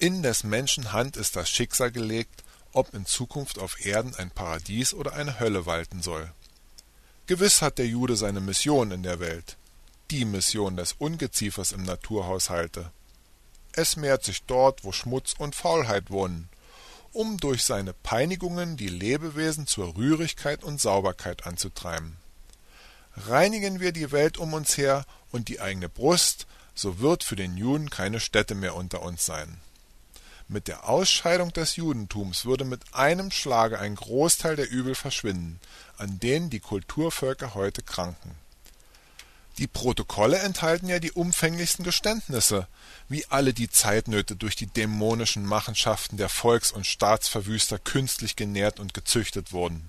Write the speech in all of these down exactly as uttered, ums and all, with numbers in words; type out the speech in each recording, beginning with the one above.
In des Menschen Hand ist das Schicksal gelegt, ob in Zukunft auf Erden ein Paradies oder eine Hölle walten soll. Gewiss hat der Jude seine Mission in der Welt, die Mission des Ungeziefers im Naturhaushalte. Es mehrt sich dort, wo Schmutz und Faulheit wohnen, um durch seine Peinigungen die Lebewesen zur Rührigkeit und Sauberkeit anzutreiben. Reinigen wir die Welt um uns her und die eigene Brust, so wird für den Juden keine Stätte mehr unter uns sein. Mit der Ausscheidung des Judentums würde mit einem Schlage ein Großteil der Übel verschwinden, an denen die Kulturvölker heute kranken. Die Protokolle enthalten ja die umfänglichsten Geständnisse, wie alle die Zeitnöte durch die dämonischen Machenschaften der Volks- und Staatsverwüster künstlich genährt und gezüchtet wurden.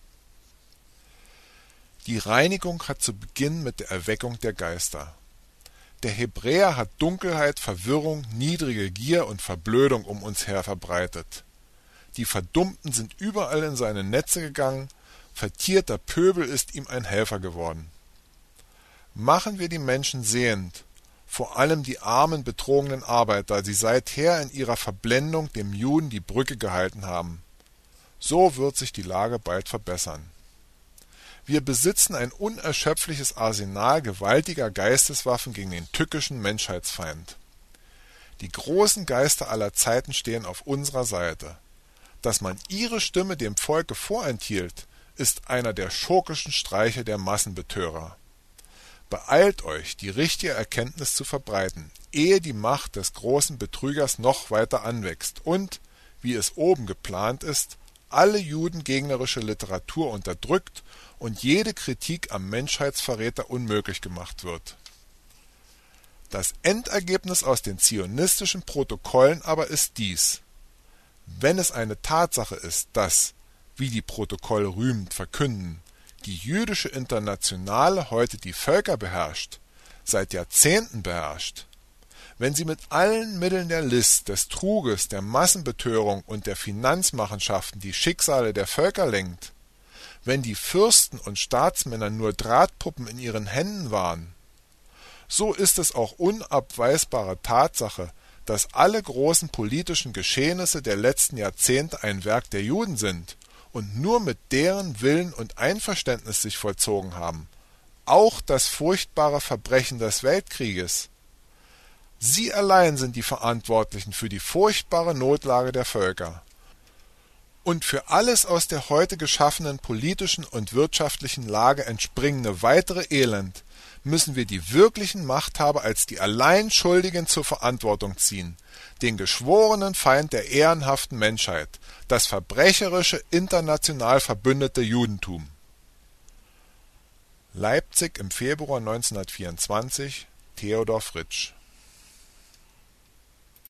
Die Reinigung hat zu Beginn mit der Erweckung der Geister. Der Hebräer hat Dunkelheit, Verwirrung, niedrige Gier und Verblödung um uns her verbreitet. Die Verdummten sind überall in seine Netze gegangen, vertierter Pöbel ist ihm ein Helfer geworden. Machen wir die Menschen sehend, vor allem die armen, betrogenen Arbeiter, die seither in ihrer Verblendung dem Juden die Brücke gehalten haben. So wird sich die Lage bald verbessern. Wir besitzen ein unerschöpfliches Arsenal gewaltiger Geisteswaffen gegen den tückischen Menschheitsfeind. Die großen Geister aller Zeiten stehen auf unserer Seite. Dass man ihre Stimme dem Volke vorenthielt, ist einer der schurkischen Streiche der Massenbetörer. Beeilt euch, die richtige Erkenntnis zu verbreiten, ehe die Macht des großen Betrügers noch weiter anwächst und, wie es oben geplant ist, alle judengegnerische Literatur unterdrückt und jede Kritik am Menschheitsverräter unmöglich gemacht wird. Das Endergebnis aus den zionistischen Protokollen aber ist dies: Wenn es eine Tatsache ist, dass, wie die Protokolle rühmend verkünden, die jüdische Internationale heute die Völker beherrscht, seit Jahrzehnten beherrscht, wenn sie mit allen Mitteln der List, des Truges, der Massenbetörung und der Finanzmachenschaften die Schicksale der Völker lenkt, wenn die Fürsten und Staatsmänner nur Drahtpuppen in ihren Händen waren, so ist es auch unabweisbare Tatsache, dass alle großen politischen Geschehnisse der letzten Jahrzehnte ein Werk der Juden sind und nur mit deren Willen und Einverständnis sich vollzogen haben, auch das furchtbare Verbrechen des Weltkrieges. Sie allein sind die Verantwortlichen für die furchtbare Notlage der Völker. Und für alles aus der heute geschaffenen politischen und wirtschaftlichen Lage entspringende weitere Elend müssen wir die wirklichen Machthaber als die allein Schuldigen zur Verantwortung ziehen, den geschworenen Feind der ehrenhaften Menschheit, das verbrecherische, international verbündete Judentum. Leipzig im Februar neunzehnhundertvierundzwanzig, Theodor Fritsch.